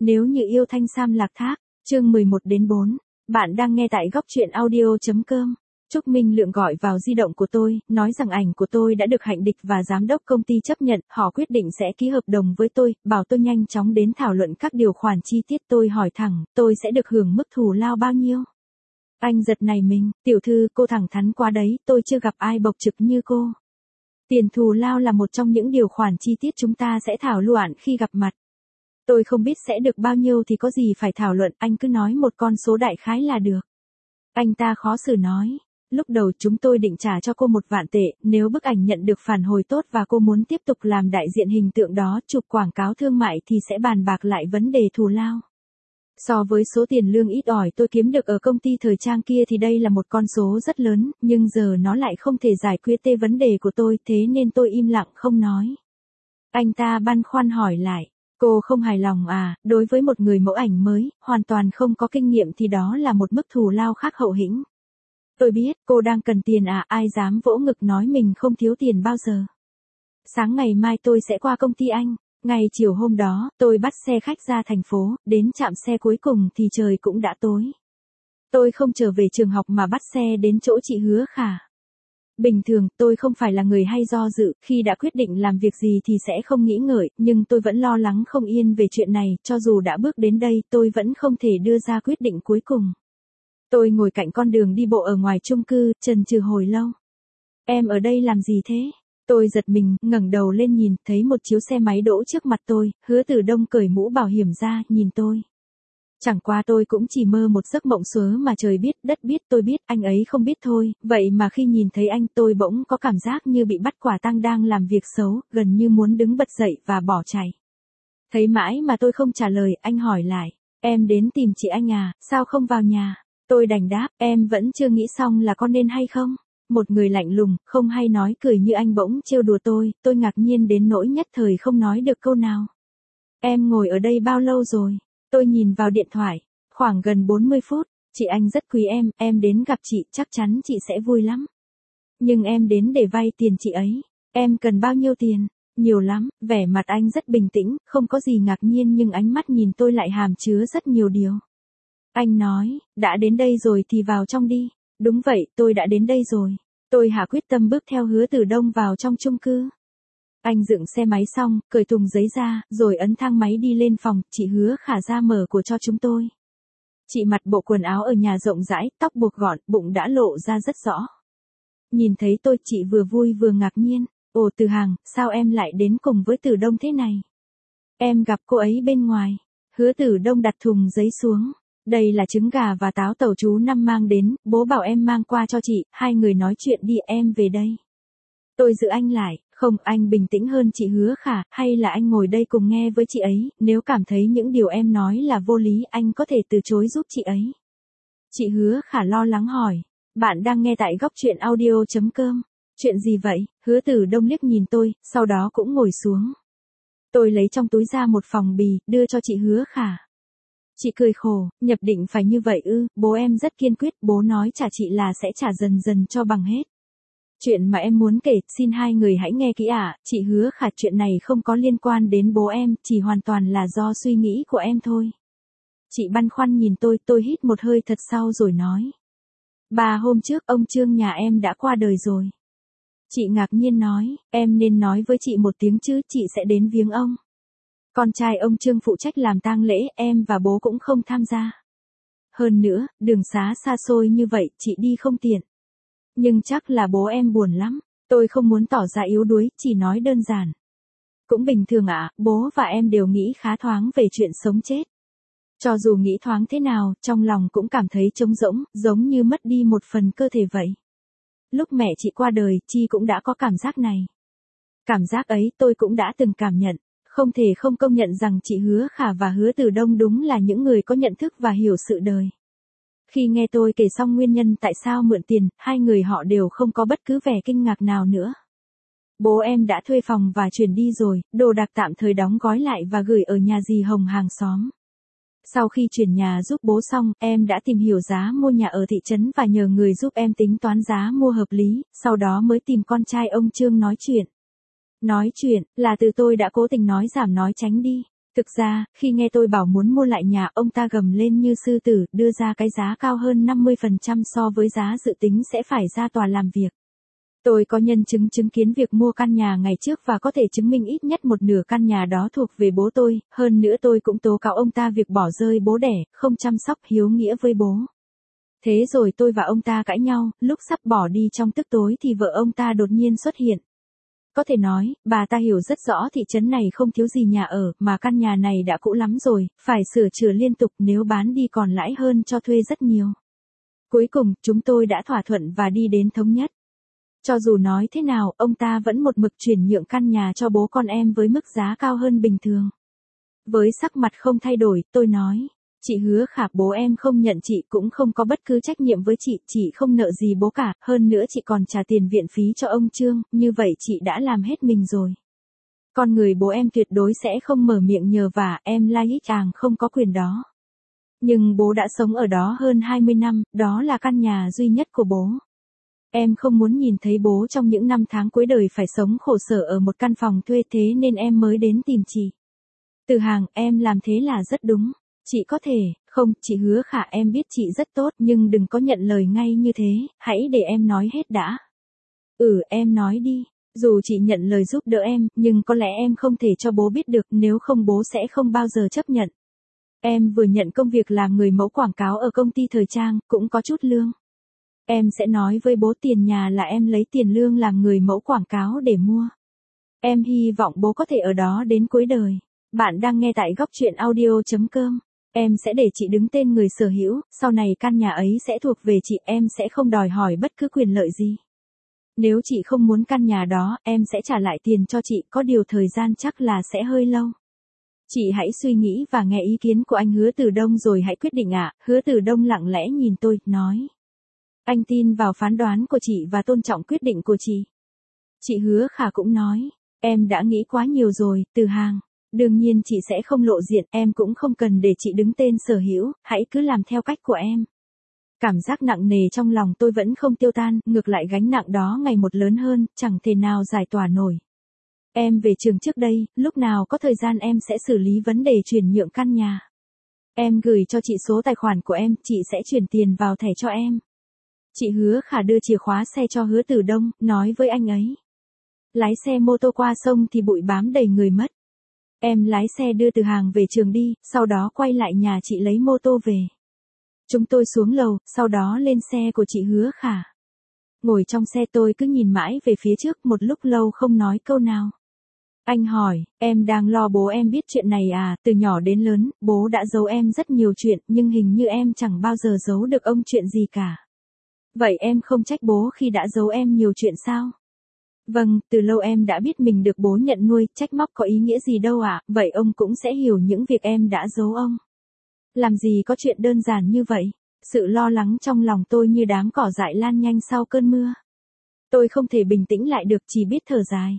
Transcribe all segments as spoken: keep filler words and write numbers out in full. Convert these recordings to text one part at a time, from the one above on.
Nếu như yêu Thanh Sam Lạc Thác, chương mười một đến bốn. Bạn đang nghe tại góc truyện audio.com. Trúc Minh Lượng gọi vào di động của tôi, nói rằng ảnh của tôi đã được Hạnh Địch và giám đốc công ty chấp nhận, họ quyết định sẽ ký hợp đồng với tôi, bảo tôi nhanh chóng đến thảo luận các điều khoản chi tiết. Tôi hỏi thẳng, tôi sẽ được hưởng mức thù lao bao nhiêu? Anh giật nảy mình, tiểu thư, cô thẳng thắn quá đấy, tôi chưa gặp ai bộc trực như cô. Tiền thù lao là một trong những điều khoản chi tiết chúng ta sẽ thảo luận khi gặp mặt. Tôi không biết sẽ được bao nhiêu thì có gì phải thảo luận, anh cứ nói một con số đại khái là được. Anh ta khó xử nói, lúc đầu chúng tôi định trả cho cô một vạn tệ, nếu bức ảnh nhận được phản hồi tốt và cô muốn tiếp tục làm đại diện hình tượng đó, chụp quảng cáo thương mại thì sẽ bàn bạc lại vấn đề thù lao. So với số tiền lương ít ỏi tôi kiếm được ở công ty thời trang kia thì đây là một con số rất lớn, nhưng giờ nó lại không thể giải quyết tê vấn đề của tôi, thế nên tôi im lặng không nói. Anh ta băn khoăn hỏi lại. Cô không hài lòng à? Đối với một người mẫu ảnh mới, hoàn toàn không có kinh nghiệm thì đó là một mức thù lao khác hậu hĩnh. Tôi biết, cô đang cần tiền à? Ai dám vỗ ngực nói mình không thiếu tiền bao giờ. Sáng ngày mai tôi sẽ qua công ty anh. Ngày chiều hôm đó, tôi bắt xe khách ra thành phố, đến trạm xe cuối cùng thì trời cũng đã tối. Tôi không trở về trường học mà bắt xe đến chỗ chị Hứa Khả. Bình thường, tôi không phải là người hay do dự, khi đã quyết định làm việc gì thì sẽ không nghĩ ngợi, nhưng tôi vẫn lo lắng không yên về chuyện này, cho dù đã bước đến đây, tôi vẫn không thể đưa ra quyết định cuối cùng. Tôi ngồi cạnh con đường đi bộ ở ngoài chung cư, chần chừ hồi lâu. Em ở đây làm gì thế? Tôi giật mình, ngẩng đầu lên nhìn, thấy một chiếu xe máy đỗ trước mặt tôi, Hứa Tử Đông cởi mũ bảo hiểm ra, nhìn tôi. Chẳng qua tôi cũng chỉ mơ một giấc mộng xớ mà trời biết, đất biết, tôi biết, anh ấy không biết thôi, vậy mà khi nhìn thấy anh tôi bỗng có cảm giác như bị bắt quả tang đang làm việc xấu, gần như muốn đứng bật dậy và bỏ chạy. Thấy mãi mà tôi không trả lời, anh hỏi lại, em đến tìm chị anh à, sao không vào nhà? Tôi đành đáp, em vẫn chưa nghĩ xong là có nên hay không? Một người lạnh lùng, không hay nói cười như anh bỗng trêu đùa tôi, tôi ngạc nhiên đến nỗi nhất thời không nói được câu nào. Em ngồi ở đây bao lâu rồi? Tôi nhìn vào điện thoại, khoảng gần bốn mươi phút, chị anh rất quý em, em đến gặp chị, chắc chắn chị sẽ vui lắm. Nhưng em đến để vay tiền chị ấy, em cần bao nhiêu tiền? Nhiều lắm, vẻ mặt anh rất bình tĩnh, không có gì ngạc nhiên nhưng ánh mắt nhìn tôi lại hàm chứa rất nhiều điều. Anh nói, đã đến đây rồi thì vào trong đi. Đúng vậy, tôi đã đến đây rồi. Tôi hạ quyết tâm bước theo Hứa Tử Đông vào trong chung cư. Anh dựng xe máy xong, cởi thùng giấy ra, rồi ấn thang máy đi lên phòng, chị Hứa Khả ra mở của cho chúng tôi. Chị mặc bộ quần áo ở nhà rộng rãi, tóc buộc gọn, bụng đã lộ ra rất rõ. Nhìn thấy tôi, chị vừa vui vừa ngạc nhiên. Ồ Từ Hàng, sao em lại đến cùng với Tử Đông thế này? Em gặp cô ấy bên ngoài. Hứa Tử Đông đặt thùng giấy xuống. Đây là trứng gà và táo tàu chú Năm mang đến, bố bảo em mang qua cho chị, hai người nói chuyện đi, em về đây. Tôi giữ anh lại, không, anh bình tĩnh hơn chị Hứa Khả, hay là anh ngồi đây cùng nghe với chị ấy, nếu cảm thấy những điều em nói là vô lý, anh có thể từ chối giúp chị ấy. Chị Hứa Khả lo lắng hỏi, bạn đang nghe tại góc truyện audio.com, chuyện gì vậy? Hứa Tử Đông liếc nhìn tôi, sau đó cũng ngồi xuống. Tôi lấy trong túi ra một phòng bì, đưa cho chị Hứa Khả. Chị cười khổ, nhập định phải như vậy ư? Bố em rất kiên quyết, bố nói trả chị là sẽ trả dần dần cho bằng hết. Chuyện mà em muốn kể, xin hai người hãy nghe kỹ ạ, chị Hứa Khả, chuyện này không có liên quan đến bố em, chỉ hoàn toàn là do suy nghĩ của em thôi. Chị băn khoăn nhìn tôi, tôi hít một hơi thật sâu rồi nói. Ba hôm trước, ông Trương nhà em đã qua đời rồi. Chị ngạc nhiên nói, em nên nói với chị một tiếng chứ, chị sẽ đến viếng ông. Con trai ông Trương phụ trách làm tang lễ, em và bố cũng không tham gia. Hơn nữa, đường xá xa xôi như vậy, chị đi không tiện. Nhưng chắc là bố em buồn lắm. Tôi không muốn tỏ ra yếu đuối, chỉ nói đơn giản. Cũng bình thường ạ, à, bố và em đều nghĩ khá thoáng về chuyện sống chết. Cho dù nghĩ thoáng thế nào, trong lòng cũng cảm thấy trống rỗng, giống như mất đi một phần cơ thể vậy. Lúc mẹ chị qua đời, Chi cũng đã có cảm giác này. Cảm giác ấy tôi cũng đã từng cảm nhận. Không thể không công nhận rằng chị Hứa Khả và Hứa Tử Đông đúng là những người có nhận thức và hiểu sự đời. Khi nghe tôi kể xong nguyên nhân tại sao mượn tiền, hai người họ đều không có bất cứ vẻ kinh ngạc nào nữa. Bố em đã thuê phòng và chuyển đi rồi, đồ đạc tạm thời đóng gói lại và gửi ở nhà dì Hồng hàng xóm. Sau khi chuyển nhà giúp bố xong, em đã tìm hiểu giá mua nhà ở thị trấn và nhờ người giúp em tính toán giá mua hợp lý, sau đó mới tìm con trai ông Trương nói chuyện. Nói chuyện, là từ tôi đã cố tình nói giảm nói tránh đi. Thực ra, khi nghe tôi bảo muốn mua lại nhà, ông ta gầm lên như sư tử, đưa ra cái giá cao hơn năm mươi phần trăm so với giá dự tính sẽ phải ra tòa làm việc. Tôi có nhân chứng chứng kiến việc mua căn nhà ngày trước và có thể chứng minh ít nhất một nửa căn nhà đó thuộc về bố tôi, hơn nữa tôi cũng tố cáo ông ta việc bỏ rơi bố đẻ, không chăm sóc hiếu nghĩa với bố. Thế rồi tôi và ông ta cãi nhau, lúc sắp bỏ đi trong tức tối thì vợ ông ta đột nhiên xuất hiện. Có thể nói, bà ta hiểu rất rõ thị trấn này không thiếu gì nhà ở, mà căn nhà này đã cũ lắm rồi, phải sửa chữa liên tục, nếu bán đi còn lãi hơn cho thuê rất nhiều. Cuối cùng, chúng tôi đã thỏa thuận và đi đến thống nhất. Cho dù nói thế nào, ông ta vẫn một mực chuyển nhượng căn nhà cho bố con em với mức giá cao hơn bình thường. Với sắc mặt không thay đổi, tôi nói, chị hứa Khả, bố em không nhận chị, cũng không có bất cứ trách nhiệm với chị, chị không nợ gì bố cả, hơn nữa chị còn trả tiền viện phí cho ông Trương, như vậy chị đã làm hết mình rồi. Con người bố em tuyệt đối sẽ không mở miệng nhờ vả, em lai ích chàng không có quyền đó. Nhưng bố đã sống ở đó hơn hai mươi năm, đó là căn nhà duy nhất của bố. Em không muốn nhìn thấy bố trong những năm tháng cuối đời phải sống khổ sở ở một căn phòng thuê, thế nên em mới đến tìm chị. Từ Hàng, em làm thế là rất đúng. Chị có thể, không, chị hứa Khả, em biết chị rất tốt, nhưng đừng có nhận lời ngay như thế, hãy để em nói hết đã. Ừ, em nói đi. Dù chị nhận lời giúp đỡ em, nhưng có lẽ em không thể cho bố biết được, nếu không bố sẽ không bao giờ chấp nhận. Em vừa nhận công việc làm người mẫu quảng cáo ở công ty thời trang, cũng có chút lương. Em sẽ nói với bố tiền nhà là em lấy tiền lương làm người mẫu quảng cáo để mua. Em hy vọng bố có thể ở đó đến cuối đời. Bạn đang nghe tại góc truyện audio chấm com. Em sẽ để chị đứng tên người sở hữu, sau này căn nhà ấy sẽ thuộc về chị, em sẽ không đòi hỏi bất cứ quyền lợi gì. Nếu chị không muốn căn nhà đó, em sẽ trả lại tiền cho chị, có điều thời gian chắc là sẽ hơi lâu. Chị hãy suy nghĩ và nghe ý kiến của anh Hứa Từ Đông rồi hãy quyết định ạ. À. Hứa Từ Đông lặng lẽ nhìn tôi, nói. Anh tin vào phán đoán của chị và tôn trọng quyết định của chị. Chị Hứa Khả cũng nói, em đã nghĩ quá nhiều rồi, Từ Hàng. Đương nhiên chị sẽ không lộ diện, em cũng không cần để chị đứng tên sở hữu, hãy cứ làm theo cách của em. Cảm giác nặng nề trong lòng tôi vẫn không tiêu tan, ngược lại gánh nặng đó ngày một lớn hơn, chẳng thể nào giải tỏa nổi. Em về trường trước đây, lúc nào có thời gian em sẽ xử lý vấn đề chuyển nhượng căn nhà. Em gửi cho chị số tài khoản của em, chị sẽ chuyển tiền vào thẻ cho em. Chị Hứa Khả đưa chìa khóa xe cho Hứa Từ Đông, nói với anh ấy. Lái xe mô tô qua sông thì bụi bám đầy người mất. Em lái xe đưa Từ Hàng về trường đi, sau đó quay lại nhà chị lấy mô tô về. Chúng tôi xuống lầu, sau đó lên xe của chị Hứa Khả. Ngồi trong xe tôi cứ nhìn mãi về phía trước, một lúc lâu không nói câu nào. Anh hỏi, em đang lo bố em biết chuyện này à? Từ nhỏ đến lớn, bố đã giấu em rất nhiều chuyện, nhưng hình như em chẳng bao giờ giấu được ông chuyện gì cả. Vậy em không trách bố khi đã giấu em nhiều chuyện sao? Vâng, từ lâu em đã biết mình được bố nhận nuôi, trách móc có ý nghĩa gì đâu ạ, à? Vậy ông cũng sẽ hiểu những việc em đã giấu ông. Làm gì có chuyện đơn giản như vậy? Sự lo lắng trong lòng tôi như đám cỏ dại lan nhanh sau cơn mưa. Tôi không thể bình tĩnh lại được, chỉ biết thở dài.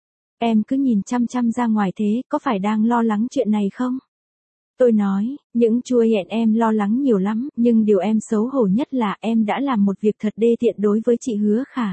Em cứ nhìn chăm chăm ra ngoài thế, có phải đang lo lắng chuyện này không? Tôi nói, những chua hẹn em lo lắng nhiều lắm, nhưng điều em xấu hổ nhất là em đã làm một việc thật đê tiện đối với chị Hứa Khả.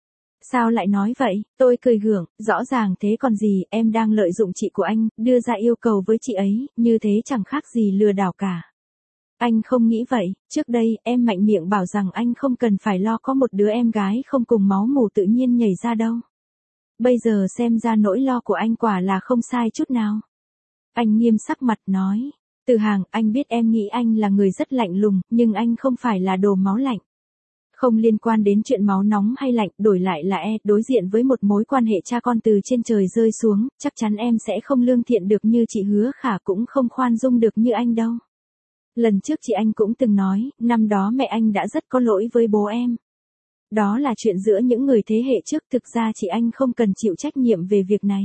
Sao lại nói vậy? Tôi cười gượng, rõ ràng thế còn gì, em đang lợi dụng chị của anh, đưa ra yêu cầu với chị ấy, như thế chẳng khác gì lừa đảo cả. Anh không nghĩ vậy, trước đây, em mạnh miệng bảo rằng anh không cần phải lo có một đứa em gái không cùng máu mủ tự nhiên nhảy ra đâu. Bây giờ xem ra nỗi lo của anh quả là không sai chút nào. Anh nghiêm sắc mặt nói, Từ Hàng, anh biết em nghĩ anh là người rất lạnh lùng, nhưng anh không phải là đồ máu lạnh. Không liên quan đến chuyện máu nóng hay lạnh, đổi lại là e, đối diện với một mối quan hệ cha con từ trên trời rơi xuống, chắc chắn em sẽ không lương thiện được như chị Hứa Khả, cũng không khoan dung được như anh đâu. Lần trước chị anh cũng từng nói, năm đó mẹ anh đã rất có lỗi với bố em. Đó là chuyện giữa những người thế hệ trước, thực ra chị anh không cần chịu trách nhiệm về việc này.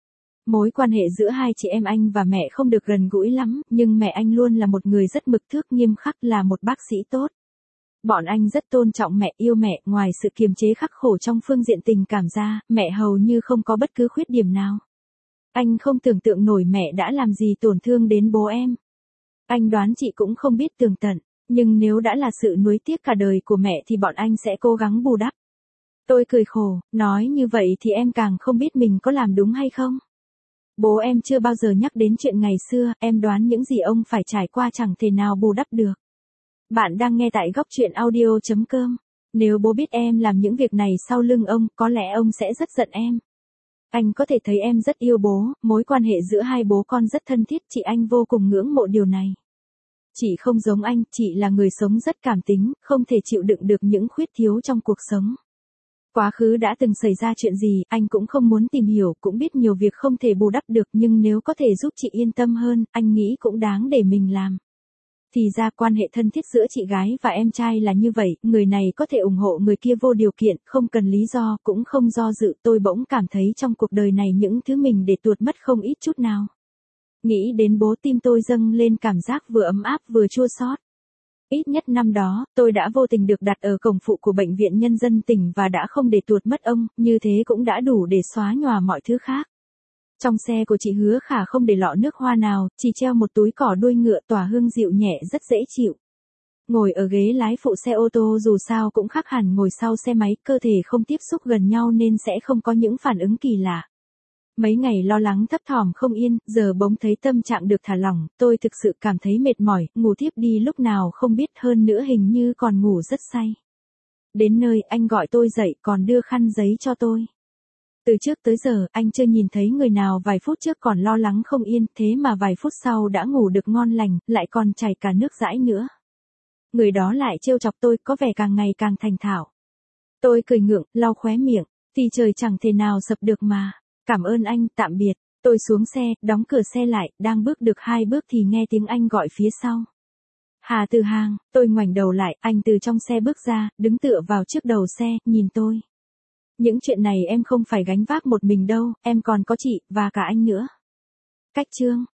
Mối quan hệ giữa hai chị em anh và mẹ không được gần gũi lắm, nhưng mẹ anh luôn là một người rất mực thước nghiêm khắc, là một bác sĩ tốt. Bọn anh rất tôn trọng mẹ, yêu mẹ, ngoài sự kiềm chế khắc khổ trong phương diện tình cảm ra, mẹ hầu như không có bất cứ khuyết điểm nào. Anh không tưởng tượng nổi mẹ đã làm gì tổn thương đến bố em. Anh đoán chị cũng không biết tường tận, nhưng nếu đã là sự nuối tiếc cả đời của mẹ thì bọn anh sẽ cố gắng bù đắp. Tôi cười khổ, nói như vậy thì em càng không biết mình có làm đúng hay không. Bố em chưa bao giờ nhắc đến chuyện ngày xưa, em đoán những gì ông phải trải qua chẳng thể nào bù đắp được. Bạn đang nghe tại góc truyện audio.com. Nếu bố biết em làm những việc này sau lưng ông, có lẽ ông sẽ rất giận em. Anh có thể thấy em rất yêu bố, mối quan hệ giữa hai bố con rất thân thiết, chị anh vô cùng ngưỡng mộ điều này. Chị không giống anh, chị là người sống rất cảm tính, không thể chịu đựng được những khuyết thiếu trong cuộc sống. Quá khứ đã từng xảy ra chuyện gì, anh cũng không muốn tìm hiểu, cũng biết nhiều việc không thể bù đắp được, nhưng nếu có thể giúp chị yên tâm hơn, anh nghĩ cũng đáng để mình làm. Thì ra quan hệ thân thiết giữa chị gái và em trai là như vậy, người này có thể ủng hộ người kia vô điều kiện, không cần lý do, cũng không do dự. Tôi bỗng cảm thấy trong cuộc đời này những thứ mình để tuột mất không ít chút nào. Nghĩ đến bố, tim tôi dâng lên cảm giác vừa ấm áp vừa chua xót. Ít nhất năm đó, tôi đã vô tình được đặt ở cổng phụ của Bệnh viện Nhân dân tỉnh và đã không để tuột mất ông, như thế cũng đã đủ để xóa nhòa mọi thứ khác. Trong xe của chị Hứa Khả không để lọ nước hoa nào, chỉ treo một túi cỏ đuôi ngựa tỏa hương dịu nhẹ rất dễ chịu. Ngồi ở ghế lái phụ xe ô tô dù sao cũng khác hẳn ngồi sau xe máy, cơ thể không tiếp xúc gần nhau nên sẽ không có những phản ứng kỳ lạ. Mấy ngày lo lắng thấp thỏm không yên, giờ bỗng thấy tâm trạng được thả lỏng, tôi thực sự cảm thấy mệt mỏi, ngủ thiếp đi lúc nào không biết, hơn nữa hình như còn ngủ rất say. Đến nơi, anh gọi tôi dậy còn đưa khăn giấy cho tôi. Từ trước tới giờ, anh chưa nhìn thấy người nào vài phút trước còn lo lắng không yên, thế mà vài phút sau đã ngủ được ngon lành, lại còn chảy cả nước dãi nữa. Người đó lại trêu chọc tôi, có vẻ càng ngày càng thành thạo. Tôi cười ngượng, lau khóe miệng, thì trời chẳng thể nào sập được mà. Cảm ơn anh, tạm biệt. Tôi xuống xe, đóng cửa xe lại, đang bước được hai bước thì nghe tiếng anh gọi phía sau. Hà Từ Hàng, tôi ngoảnh đầu lại, anh từ trong xe bước ra, đứng tựa vào trước đầu xe, nhìn tôi. Những chuyện này em không phải gánh vác một mình đâu, em còn có chị, và cả anh nữa. Cách chương.